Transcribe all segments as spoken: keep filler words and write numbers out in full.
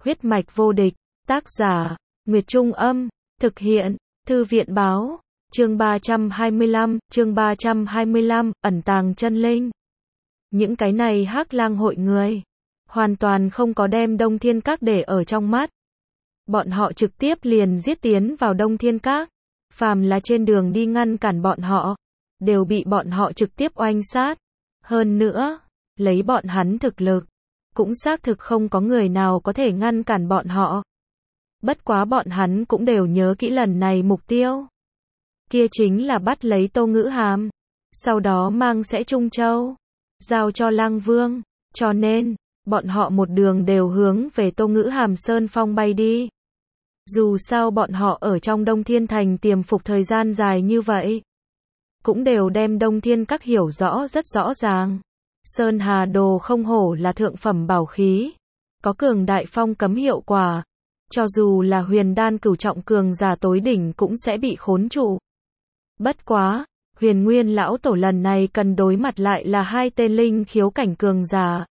Huyết mạch vô địch, tác giả, Nguyệt Trung Âm, thực hiện, Thư viện Báo, chương ba trăm hai mươi lăm, chương ba trăm hai mươi lăm, ẩn tàng chân linh. Những cái này Hắc Lang hội người, hoàn toàn không có đem Đông Thiên Các để ở trong mắt. Bọn họ trực tiếp liền giết tiến vào Đông Thiên Các, phàm là trên đường đi ngăn cản bọn họ, đều bị bọn họ trực tiếp oanh sát. Hơn nữa, lấy bọn hắn thực lực, cũng xác thực không có người nào có thể ngăn cản bọn họ. Bất quá bọn hắn cũng đều nhớ kỹ lần này mục tiêu. Kia chính là bắt lấy Tô Ngữ Hàm, sau đó mang sẽ Trung Châu, giao cho Lang Vương, cho nên, bọn họ một đường đều hướng về Tô Ngữ Hàm Sơn Phong bay đi. Dù sao bọn họ ở trong Đông Thiên Thành tiềm phục thời gian dài như vậy, cũng đều đem Đông Thiên Các hiểu rõ rất rõ ràng. Sơn Hà Đồ không hổ là thượng phẩm bảo khí, có cường đại phong cấm hiệu quả, cho dù là huyền đan cửu trọng cường giả tối đỉnh cũng sẽ bị khốn trụ. Bất quá, Huyền Nguyên lão tổ lần này cần đối mặt lại là hai tên linh khiếu cảnh cường giả.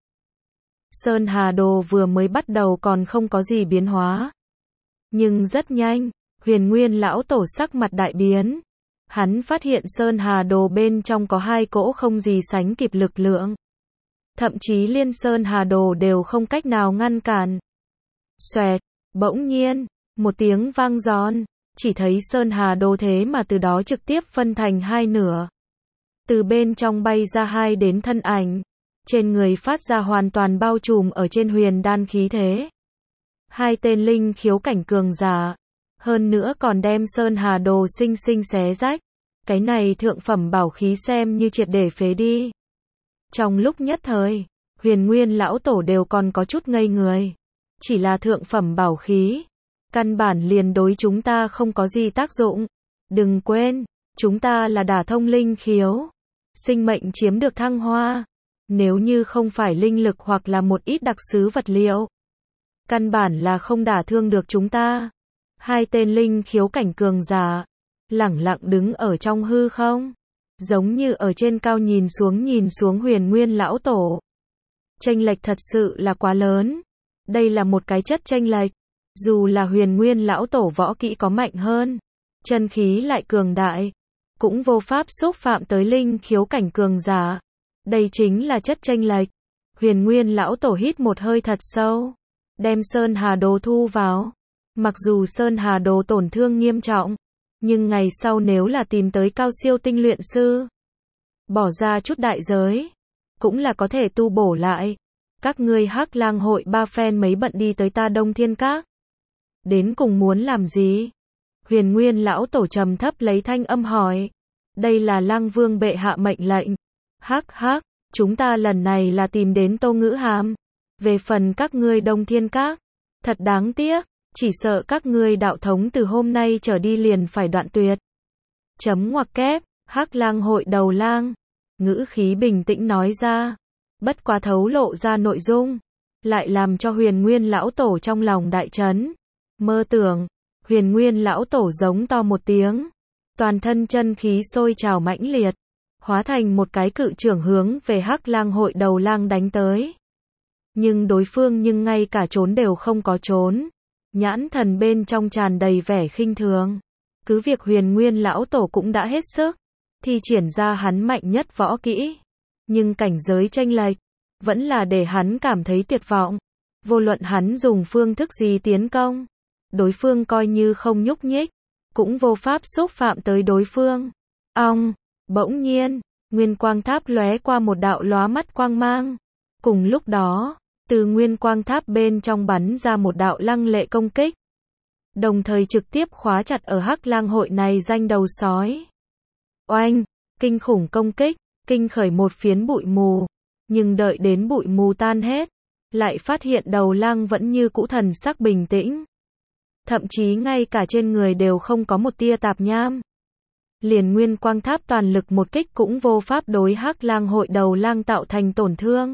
Sơn Hà Đồ vừa mới bắt đầu còn không có gì biến hóa, nhưng rất nhanh, Huyền Nguyên lão tổ sắc mặt đại biến. Hắn phát hiện Sơn Hà Đồ bên trong có hai cỗ không gì sánh kịp lực lượng. Thậm chí liên Sơn Hà Đồ đều không cách nào ngăn cản. Xoẹt, bỗng nhiên, một tiếng vang giòn, chỉ thấy Sơn Hà Đồ thế mà từ đó trực tiếp phân thành hai nửa. Từ bên trong bay ra hai đến thân ảnh, trên người phát ra hoàn toàn bao trùm ở trên huyền đan khí thế. Hai tên linh khiếu cảnh cường giả, hơn nữa còn đem Sơn Hà Đồ sinh sinh xé rách. Cái này thượng phẩm bảo khí xem như triệt để phế đi. Trong lúc nhất thời, Huyền Nguyên lão tổ đều còn có chút ngây người. Chỉ là thượng phẩm bảo khí, căn bản liền đối chúng ta không có gì tác dụng. Đừng quên, chúng ta là đả thông linh khiếu, sinh mệnh chiếm được thăng hoa. Nếu như không phải linh lực hoặc là một ít đặc sứ vật liệu, căn bản là không đả thương được chúng ta. Hai tên linh khiếu cảnh cường giả, lẳng lặng đứng ở trong hư không, giống như ở trên cao nhìn xuống nhìn xuống Huyền Nguyên lão tổ. Chênh lệch thật sự là quá lớn. Đây là một cái chất chênh lệch. Dù là Huyền Nguyên lão tổ võ kỹ có mạnh hơn, chân khí lại cường đại, cũng vô pháp xúc phạm tới linh khiếu cảnh cường giả. Đây chính là chất chênh lệch. Huyền Nguyên lão tổ hít một hơi thật sâu, đem Sơn Hà Đồ thu vào. Mặc dù Sơn Hà Đồ tổn thương nghiêm trọng, nhưng ngày sau nếu là tìm tới cao siêu tinh luyện sư, bỏ ra chút đại giới, cũng là có thể tu bổ lại. Các ngươi Hắc Lang hội ba phen mấy bận đi tới ta Đông Thiên Các, đến cùng muốn làm gì? Huyền Nguyên lão tổ trầm thấp lấy thanh âm hỏi. Đây là Lang Vương bệ hạ mệnh lệnh. Hắc hắc, chúng ta lần này là tìm đến Tô Ngữ Hàm. Về phần các ngươi Đông Thiên Các, thật đáng tiếc, chỉ sợ các ngươi đạo thống từ hôm nay trở đi liền phải đoạn tuyệt. Chấm ngoặc kép, Hắc Lang hội đầu lang, ngữ khí bình tĩnh nói ra, bất quá thấu lộ ra nội dung, lại làm cho Huyền Nguyên lão tổ trong lòng đại chấn. Mơ tưởng, Huyền Nguyên lão tổ giống to một tiếng, toàn thân chân khí sôi trào mãnh liệt, hóa thành một cái cự chưởng hướng về Hắc Lang hội đầu lang đánh tới. Nhưng đối phương nhưng ngay cả trốn đều không có trốn. Nhãn thần bên trong tràn đầy vẻ khinh thường. Cứ việc Huyền Nguyên lão tổ cũng đã hết sức thi triển ra hắn mạnh nhất võ kỹ, nhưng cảnh giới chênh lệch vẫn là để hắn cảm thấy tuyệt vọng. Vô luận hắn dùng phương thức gì tiến công, đối phương coi như không nhúc nhích, cũng vô pháp xúc phạm tới đối phương. Ong, bỗng nhiên, Nguyên Quang Tháp lóe qua một đạo lóa mắt quang mang. Cùng lúc đó, từ Nguyên Quang Tháp bên trong bắn ra một đạo lăng lệ công kích, đồng thời trực tiếp khóa chặt ở Hắc Lang hội này danh đầu sói. Oanh, kinh khủng công kích, kinh khởi một phiến bụi mù, nhưng đợi đến bụi mù tan hết, lại phát hiện đầu lang vẫn như cũ thần sắc bình tĩnh. Thậm chí ngay cả trên người đều không có một tia tạp nham. Liền Nguyên Quang Tháp toàn lực một kích cũng vô pháp đối Hắc Lang hội đầu lang tạo thành tổn thương.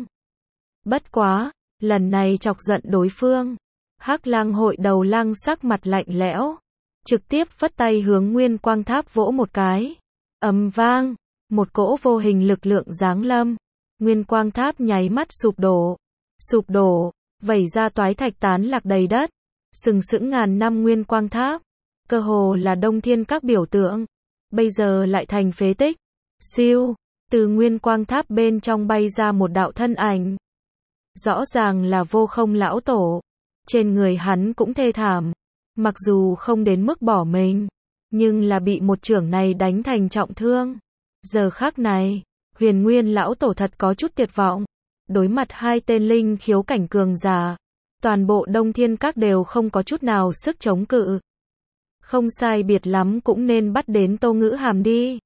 Bất quá, lần này chọc giận đối phương, Hắc Lang hội đầu lang sắc mặt lạnh lẽo, trực tiếp phất tay hướng Nguyên Quang Tháp vỗ một cái. Ầm vang, một cỗ vô hình lực lượng giáng lâm, Nguyên Quang Tháp nháy mắt sụp đổ. Sụp đổ, vẩy ra toái thạch tán lạc đầy đất, sừng sững ngàn năm nguyên quang tháp, cơ hồ là Đông Thiên Các biểu tượng, bây giờ lại thành phế tích. Siêu, từ nguyên quang tháp bên trong bay ra một đạo thân ảnh. Rõ ràng là Vô Không lão tổ, trên người hắn cũng thê thảm, mặc dù không đến mức bỏ mình, nhưng là bị một chưởng này đánh thành trọng thương. Giờ khắc này, Huyền Nguyên lão tổ thật có chút tuyệt vọng, đối mặt hai tên linh khiếu cảnh cường giả, toàn bộ Đông Thiên Các đều không có chút nào sức chống cự. Không sai biệt lắm cũng nên bắt đến Tô Ngữ Hàm đi.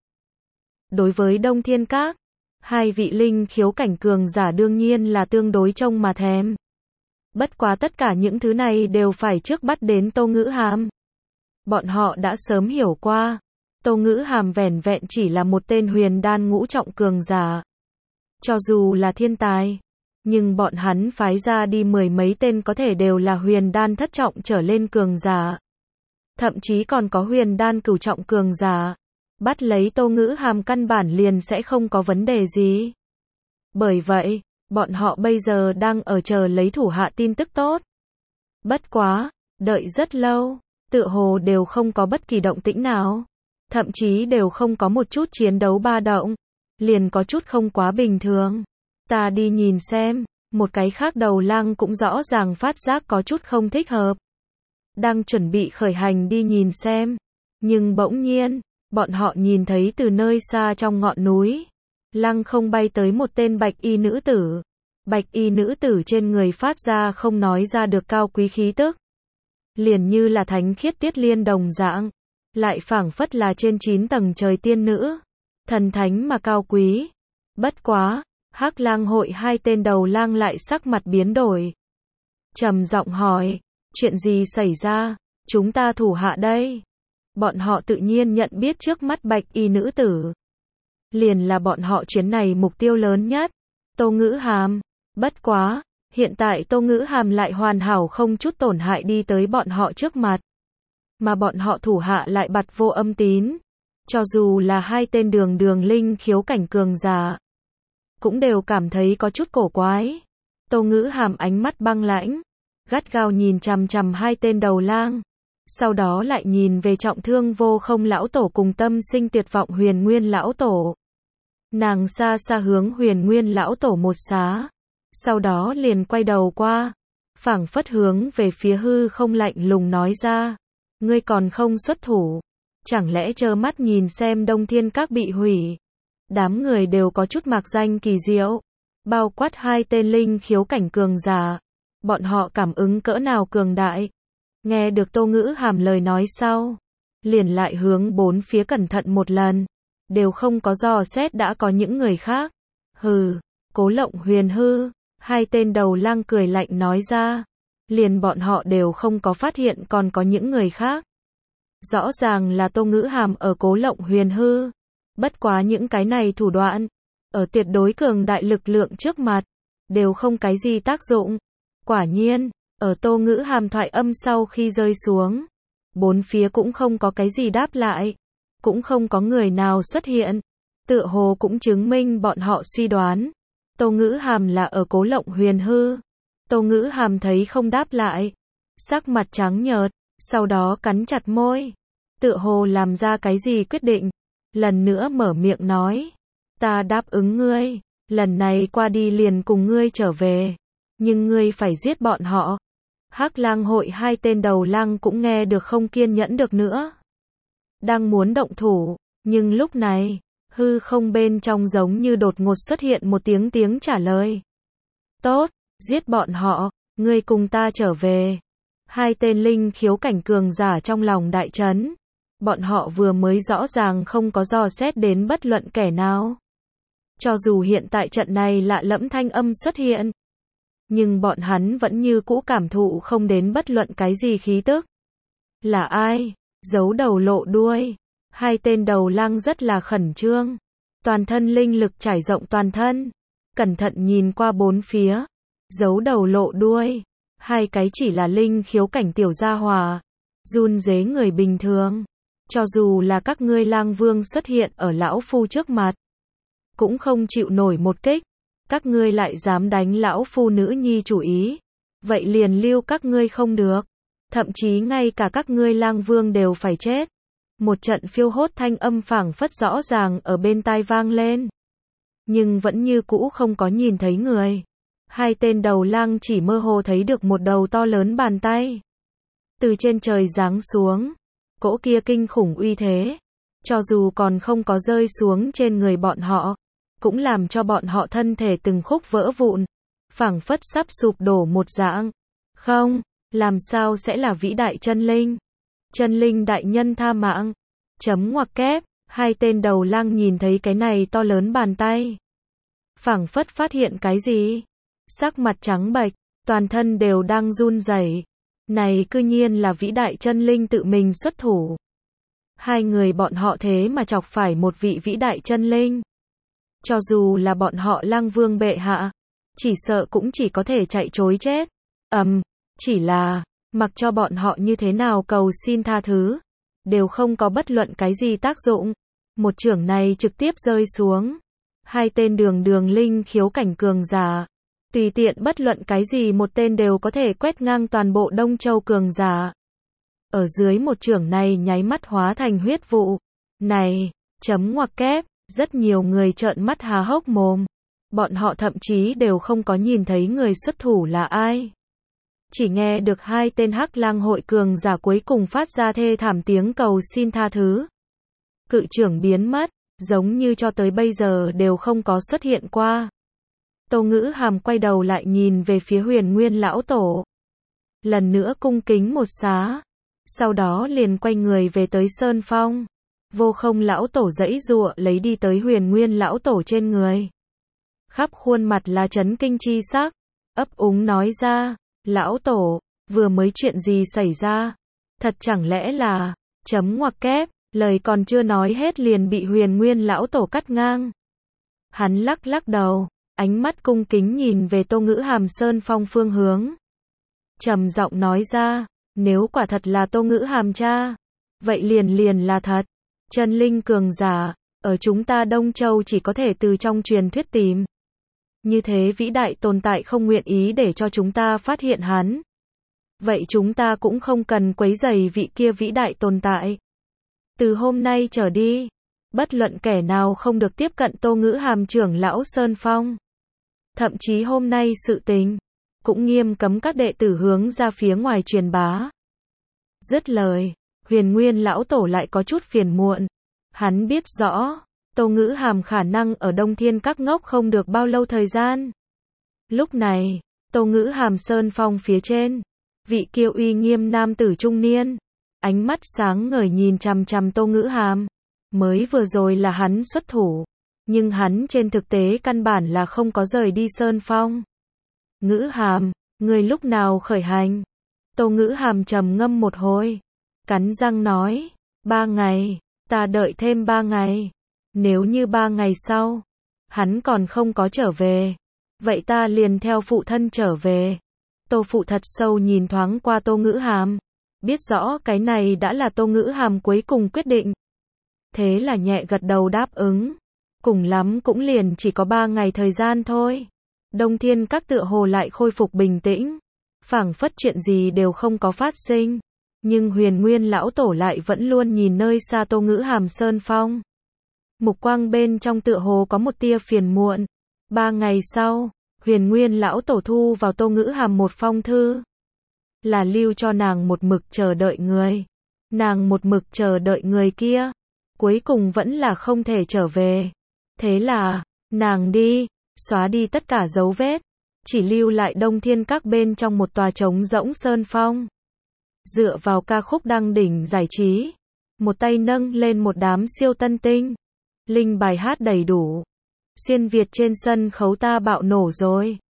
Đối với Đông Thiên Các, hai vị linh khiếu cảnh cường giả đương nhiên là tương đối trông mà thèm. Bất quá tất cả những thứ này đều phải trước bắt đến Tô Ngữ Hàm. Bọn họ đã sớm hiểu qua, Tô Ngữ Hàm vẻn vẹn chỉ là một tên huyền đan ngũ trọng cường giả. Cho dù là thiên tài, nhưng bọn hắn phái ra đi mười mấy tên có thể đều là huyền đan thất trọng trở lên cường giả. Thậm chí còn có huyền đan cửu trọng cường giả. Bắt lấy Tô Ngữ Hàm căn bản liền sẽ không có vấn đề gì. Bởi vậy, bọn họ bây giờ đang ở chờ lấy thủ hạ tin tức tốt. Bất quá, đợi rất lâu, tựa hồ đều không có bất kỳ động tĩnh nào. Thậm chí đều không có một chút chiến đấu ba động. Liền có chút không quá bình thường. Ta đi nhìn xem, một cái khác đầu lang cũng rõ ràng phát giác có chút không thích hợp. Đang chuẩn bị khởi hành đi nhìn xem. Nhưng bỗng nhiên, bọn họ nhìn thấy từ nơi xa trong ngọn núi, lăng không bay tới một tên bạch y nữ tử. Bạch y nữ tử trên người phát ra không nói ra được cao quý khí tức. Liền như là thánh khiết Tuyết Liên đồng dạng, lại phảng phất là trên chín tầng trời tiên nữ, thần thánh mà cao quý. Bất quá, Hắc Lang hội hai tên đầu lang lại sắc mặt biến đổi. Trầm giọng hỏi, chuyện gì xảy ra, chúng ta thủ hạ đây. Bọn họ tự nhiên nhận biết trước mắt bạch y nữ tử. Liền là bọn họ chuyến này mục tiêu lớn nhất, Tô Ngữ Hàm. Bất quá, hiện tại Tô Ngữ Hàm lại hoàn hảo không chút tổn hại đi tới bọn họ trước mặt. Mà bọn họ thủ hạ lại bặt Vô Âm Tín. Cho dù là hai tên đường đường linh khiếu cảnh cường giả, cũng đều cảm thấy có chút cổ quái. Tô Ngữ Hàm ánh mắt băng lãnh, gắt gao nhìn chằm chằm hai tên đầu lang. Sau đó lại nhìn về trọng thương Vô Không lão tổ cùng tâm sinh tuyệt vọng Huyền Nguyên lão tổ. Nàng xa xa hướng Huyền Nguyên lão tổ một xá. Sau đó liền quay đầu qua, phảng phất hướng về phía hư không lạnh lùng nói ra. Ngươi còn không xuất thủ, chẳng lẽ trơ mắt nhìn xem Đông Thiên Các bị hủy. Đám người đều có chút mạc danh kỳ diệu, bao quát hai tên linh khiếu cảnh cường giả. Bọn họ cảm ứng cỡ nào cường đại. Nghe được Tô Ngữ Hàm lời nói sau, liền lại hướng bốn phía cẩn thận một lần, đều không có dò xét đã có những người khác. Hừ, Cố Lộng Huyền hư, hai tên đầu lang cười lạnh nói ra, liền bọn họ đều không có phát hiện còn có những người khác. Rõ ràng là Tô Ngữ Hàm ở Cố Lộng Huyền hư, bất quá những cái này thủ đoạn, ở tuyệt đối cường đại lực lượng trước mặt, đều không cái gì tác dụng. Quả nhiên, ở Tô Ngữ Hàm thoại âm sau khi rơi xuống, bốn phía cũng không có cái gì đáp lại, cũng không có người nào xuất hiện, tựa hồ cũng chứng minh bọn họ suy đoán. Tô Ngữ Hàm là ở Cố Lộng Huyền hư. Tô Ngữ Hàm thấy không đáp lại, sắc mặt trắng nhợt, sau đó cắn chặt môi, tựa hồ làm ra cái gì quyết định, lần nữa mở miệng nói, ta đáp ứng ngươi, lần này qua đi liền cùng ngươi trở về, nhưng ngươi phải giết bọn họ. Hắc Lang hội hai tên đầu lang cũng nghe được không kiên nhẫn được nữa, đang muốn động thủ, nhưng lúc này, hư không bên trong giống như đột ngột xuất hiện một tiếng tiếng trả lời. Tốt, giết bọn họ, ngươi cùng ta trở về. Hai tên linh khiếu cảnh cường giả trong lòng đại chấn. Bọn họ vừa mới rõ ràng không có dò xét đến bất luận kẻ nào. Cho dù hiện tại trận này lạ lẫm thanh âm xuất hiện, nhưng bọn hắn vẫn như cũ cảm thụ không đến bất luận cái gì khí tức. Là ai? Giấu đầu lộ đuôi. Hai tên đầu lang rất là khẩn trương, toàn thân linh lực trải rộng toàn thân, cẩn thận nhìn qua bốn phía. Giấu đầu lộ đuôi, hai cái chỉ là linh khiếu cảnh tiểu gia hòa, run rế người bình thường. Cho dù là các ngươi lang vương xuất hiện ở lão phu trước mặt, cũng không chịu nổi một kích. Các ngươi lại dám đánh lão phu nữ nhi chủ ý. vậy liền lưu các ngươi không được. Thậm chí ngay cả các ngươi lang vương đều phải chết. Một trận phiêu hốt thanh âm phảng phất rõ ràng ở bên tai vang lên. Nhưng vẫn như cũ không có nhìn thấy người. Hai tên đầu lang chỉ mơ hồ thấy được một đầu to lớn bàn tay. Từ trên trời giáng xuống. Cỗ kia kinh khủng uy thế. Cho dù còn không có rơi xuống trên người bọn họ. Cũng làm cho bọn họ thân thể từng khúc vỡ vụn. Phảng phất sắp sụp đổ một dạng. Không, làm sao sẽ là vĩ đại chân linh? Chân linh đại nhân tha mạng. Chấm ngoặc kép, hai tên đầu lang nhìn thấy cái này to lớn bàn tay. Phảng phất phát hiện cái gì? Sắc mặt trắng bệch, toàn thân đều đang run rẩy. Này cư nhiên là vĩ đại chân linh tự mình xuất thủ. Hai người bọn họ thế mà chọc phải một vị vĩ đại chân linh. Cho dù là bọn họ lang vương bệ hạ, chỉ sợ cũng chỉ có thể chạy trối chết. Ầm, um, chỉ là, mặc cho bọn họ như thế nào cầu xin tha thứ, đều không có bất luận cái gì tác dụng. Một chưởng này trực tiếp rơi xuống. Hai tên đường đường linh khiếu cảnh cường giả. Tùy tiện bất luận cái gì một tên đều có thể quét ngang toàn bộ Đông Châu cường giả. Ở dưới một chưởng này nháy mắt hóa thành huyết vụ. Này, chấm ngoặc kép, rất nhiều người trợn mắt há hốc mồm. Bọn họ thậm chí đều không có nhìn thấy người xuất thủ là ai. Chỉ nghe được hai tên hắc lang hội cường giả cuối cùng phát ra thê thảm tiếng cầu xin tha thứ. Cự trưởng biến mất, giống như cho tới bây giờ đều không có xuất hiện qua. Tô Ngữ Hàm quay đầu lại nhìn về phía Huyền Nguyên lão tổ. Lần nữa cung kính một xá. Sau đó liền quay người về tới Sơn Phong. Vô Không lão tổ giãy giụa lấy đi tới Huyền Nguyên lão tổ trên người. Khắp khuôn mặt là chấn kinh chi sắc. Ấp úng nói ra, lão tổ, vừa mới chuyện gì xảy ra? Thật chẳng lẽ là, chấm ngoặc kép, lời còn chưa nói hết liền bị Huyền Nguyên lão tổ cắt ngang. Hắn lắc lắc đầu, ánh mắt cung kính nhìn về Tô Ngữ Hàm Sơn Phong phương hướng. Trầm giọng nói ra, nếu quả thật là Tô Ngữ Hàm cha, vậy liền liền là thật. Chân linh cường giả, ở chúng ta Đông Châu chỉ có thể từ trong truyền thuyết tìm. Như thế vĩ đại tồn tại không nguyện ý để cho chúng ta phát hiện hắn. Vậy chúng ta cũng không cần quấy rầy vị kia vĩ đại tồn tại. Từ hôm nay trở đi, bất luận kẻ nào không được tiếp cận Tô Ngữ Hàm trưởng lão Sơn Phong. Thậm chí hôm nay sự tình, cũng nghiêm cấm các đệ tử hướng ra phía ngoài truyền bá. Dứt lời, Huyền Nguyên lão tổ lại có chút phiền muộn. Hắn biết rõ, Tô Ngữ Hàm khả năng ở Đông Thiên Các ngốc không được bao lâu thời gian. Lúc này, Tô Ngữ Hàm Sơn Phong phía trên, vị kia uy nghiêm nam tử trung niên, ánh mắt sáng ngời nhìn chằm chằm Tô Ngữ Hàm. Mới vừa rồi là hắn xuất thủ, nhưng hắn trên thực tế căn bản là không có rời đi Sơn Phong. Ngữ Hàm, người lúc nào khởi hành? Tô Ngữ Hàm trầm ngâm một hồi, cắn răng nói, ba ngày, ta đợi thêm ba ngày. Nếu như ba ngày sau, hắn còn không có trở về, vậy ta liền theo phụ thân trở về. Tô Phụ thật sâu nhìn thoáng qua Tô Ngữ Hàm, biết rõ cái này đã là Tô Ngữ Hàm cuối cùng quyết định. Thế là nhẹ gật đầu đáp ứng, cùng lắm cũng liền chỉ có ba ngày thời gian thôi. Đông Thiên Các tựa hồ lại khôi phục bình tĩnh, phảng phất chuyện gì đều không có phát sinh. Nhưng Huyền Nguyên lão tổ lại vẫn luôn nhìn nơi xa Tô Ngữ Hàm Sơn Phong. Mục quang bên trong tựa hồ có một tia phiền muộn. Ba ngày sau, Huyền Nguyên lão tổ thu vào Tô Ngữ Hàm một phong thư. Là lưu cho nàng một mực chờ đợi người. Nàng một mực chờ đợi người kia. Cuối cùng vẫn là không thể trở về. Thế là, nàng đi, xóa đi tất cả dấu vết. Chỉ lưu lại Đông Thiên Các bên trong một tòa trống rỗng Sơn Phong. Dựa vào ca khúc đăng đỉnh giải trí. Một tay nâng lên một đám siêu tân tinh. Linh bài hát đầy đủ. Xuyên Việt trên sân khấu ta bạo nổ rồi.